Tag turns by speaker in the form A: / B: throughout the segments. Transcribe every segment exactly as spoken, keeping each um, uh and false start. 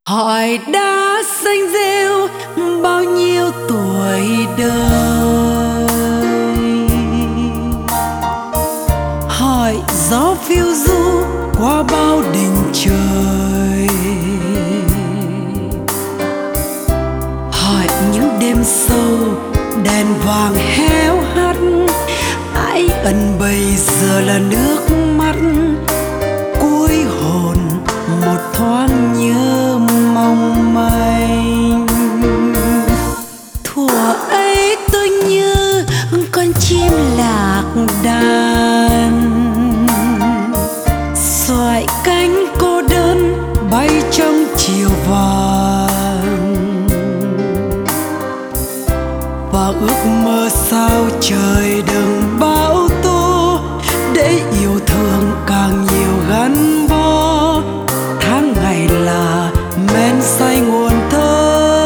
A: Hỏi đã xanh rêu bao nhiêu tuổi đời, hỏi gió phiêu du qua bao đỉnh trời, hỏi những đêm sâu đèn vàng héo hắt, ai ẩn bây giờ là nước mắt cuối hồn một thoáng nhớ mong manh. Thuở ấy tôi như con chim lạc đàn, xoài cánh cô đơn bay trong chiều vàng, và ước mơ sao trời đừng bão tố để yêu thương càng nhiều gắn bó. Tháng ngày là men say nguồn thơ,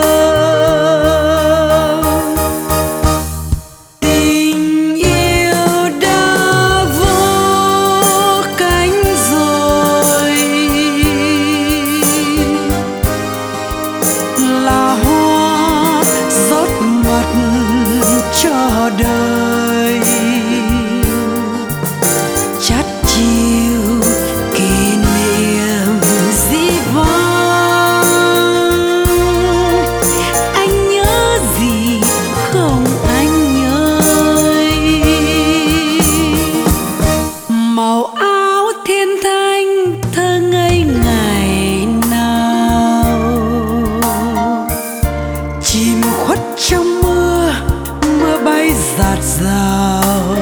A: tình yêu đã vỗ cánh rồi, là hoa rót mật cho đời, chắt chiu kỷ niệm dĩ vãng. Anh nhớ gì không anh nhớ ơi, màu áo thiên thanh thơ ngây ngày nào, chìm khuất trong mưa, mưa bay rạt rào.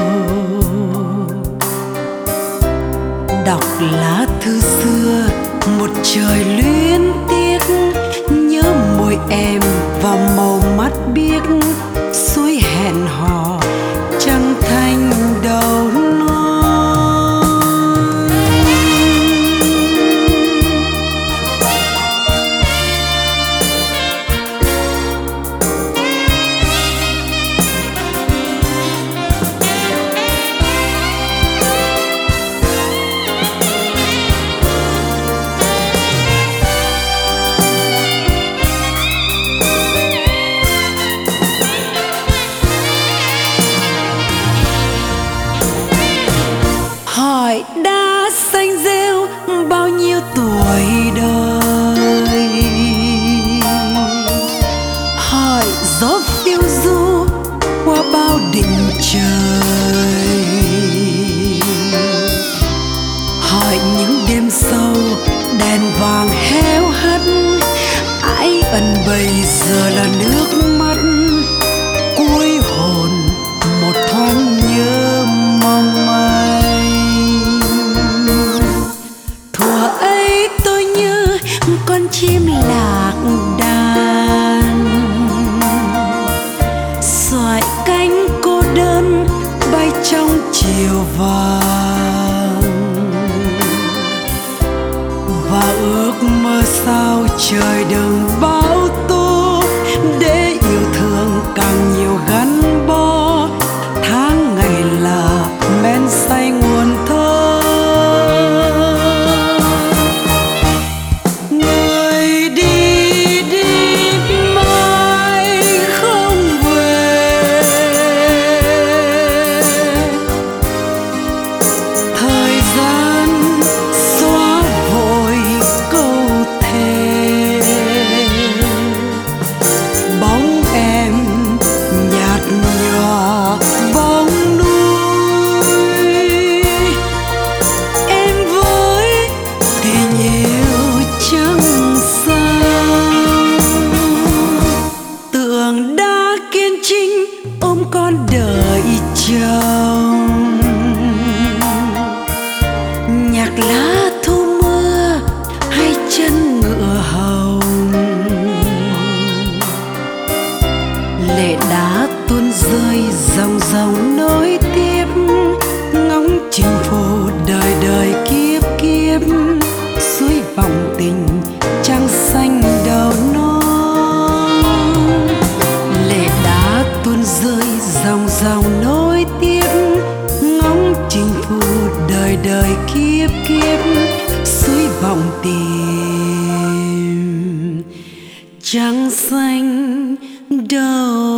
A: Đọc lá thư xưa một trời luyến tiếc, nhớ môi em và màu mắt biếc, suối hẹn hò trăng thanh đầu non. Hỏi đã xanh rêu bao nhiêu tuổi đời, hỏi gió phiêu du qua bao đỉnh trời, hỏi những đêm sâu đèn vàng héo hắt, ai ẩn bây giờ là nước mắt cuối hồn một thoáng nhớ mong manh. Thuở ấy tôi như con chim lạc đàn, xoài cánh cô đơn bay trong chiều vàng, và ước mơ sao trời đừng bão tố để yêu thương càng nhiều gắn bó. Tháng ngày là men say nguồn thơ, người đi đi mãi không về, thời gian xóa vội câu thề. trăng xanh đầu